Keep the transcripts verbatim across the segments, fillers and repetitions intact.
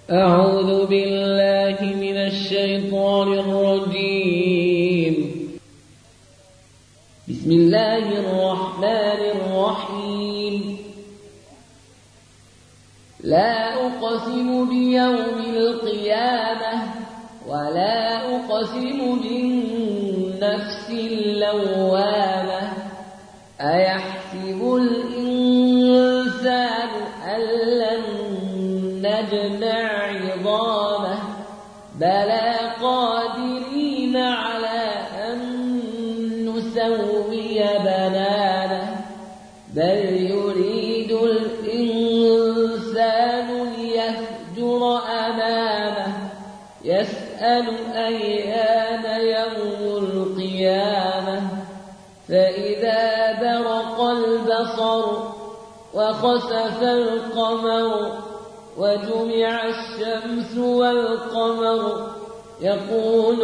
أعوذ بالله من الشيطان الرجيم. بسم الله الرحمن الرحيم. لا أقسم بيوم القيامة ولا أقسم بالنفس اللوامة أيحسب الإنسان أن لن نجمع عظامه بلى قادرين على أن نسوي بنانه بل يريد الإنسان ليفجر أمامه يسأل أيان يوم القيامة فإذا برق البصر وخسف القمر وجمع الشمس والقمر يقول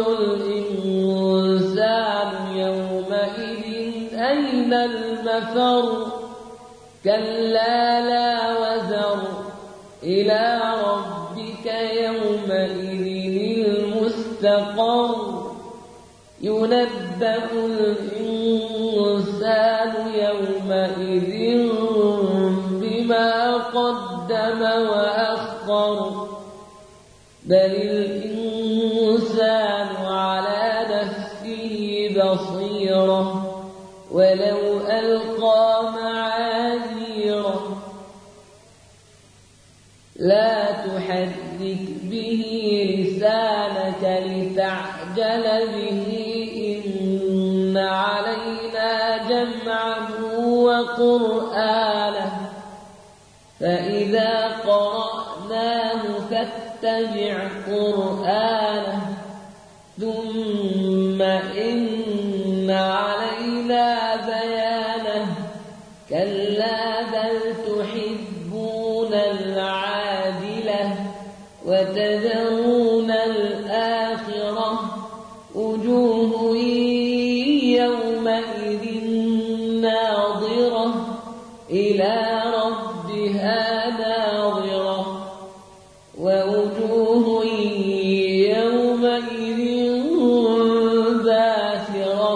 الإنسان يومئذ أين المفر كلا لا وزر إلى ربك يومئذ المستقر ينبأ الإنسان يومئذ بما قدم وأخر بل الإنسان على نفسه بصيرة ولو ألقى معاذيره لا تحرك به لسانك لتعجل به إن علينا جمعه وقرآنه فإذا قرأناه فاتبع قرآنه ثم إن علينا بيانه كلا بل تحبون العاجلة وتذرون الآخرة وجوه يومئذ ناظرة إلى ربها ناظرة ووجوه يومئذ باسرة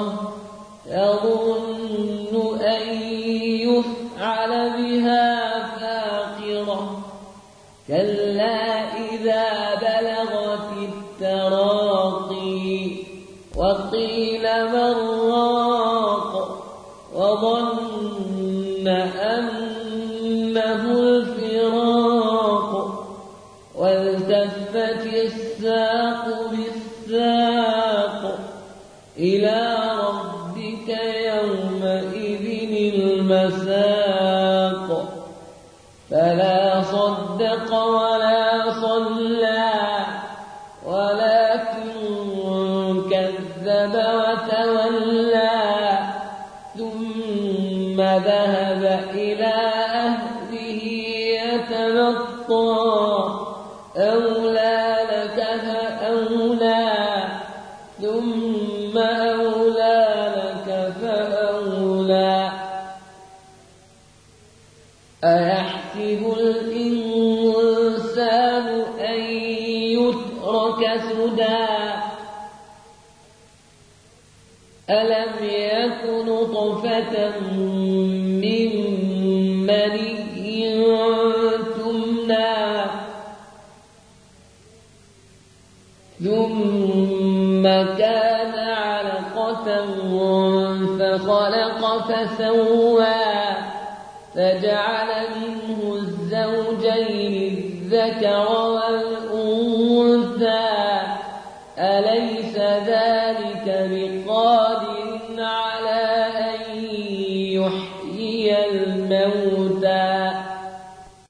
تظن أن يفعل بها فاقرة كلا إذا بلغت التراقي وقيل من راق وظن أنه الفراق والتفت الساق بالساق إلى ربك يومئذ المساق فلا صدق ولا صلى ولكن كذب وتولى ثم ذهب إلى أهله يتمطى أولى لك فأولى ثم أولى لك فأولى أيحسب الإنسان أن يترك سدى ألم يك نطفة من مني تمنى ثم كان علقة فخلق فسوى فجعل منه الزوجين الذكر والأنثى أليس ذلك بقادر